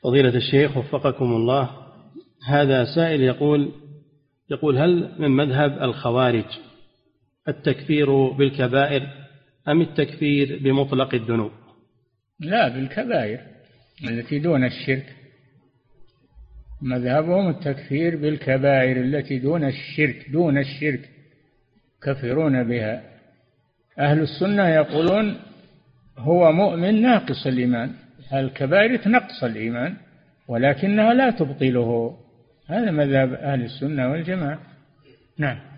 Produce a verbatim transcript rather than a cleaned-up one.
فضيلة الشيخ وفقكم الله، هذا سائل يقول يقول هل من مذهب الخوارج التكفير بالكبائر أم التكفير بمطلق الذنوب؟ لا، بالكبائر التي دون الشرك. مذهبهم التكفير بالكبائر التي دون الشرك، دون الشرك كفرون بها. أهل السنة يقولون هو مؤمن ناقص الإيمان، الكبائر تنقص الإيمان ولكنها لا تبطله. هذا مذهب أهل السنة والجماعة. نعم.